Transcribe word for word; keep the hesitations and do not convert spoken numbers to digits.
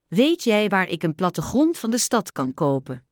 Weet jij waar ik een plattegrond van de stad kan kopen?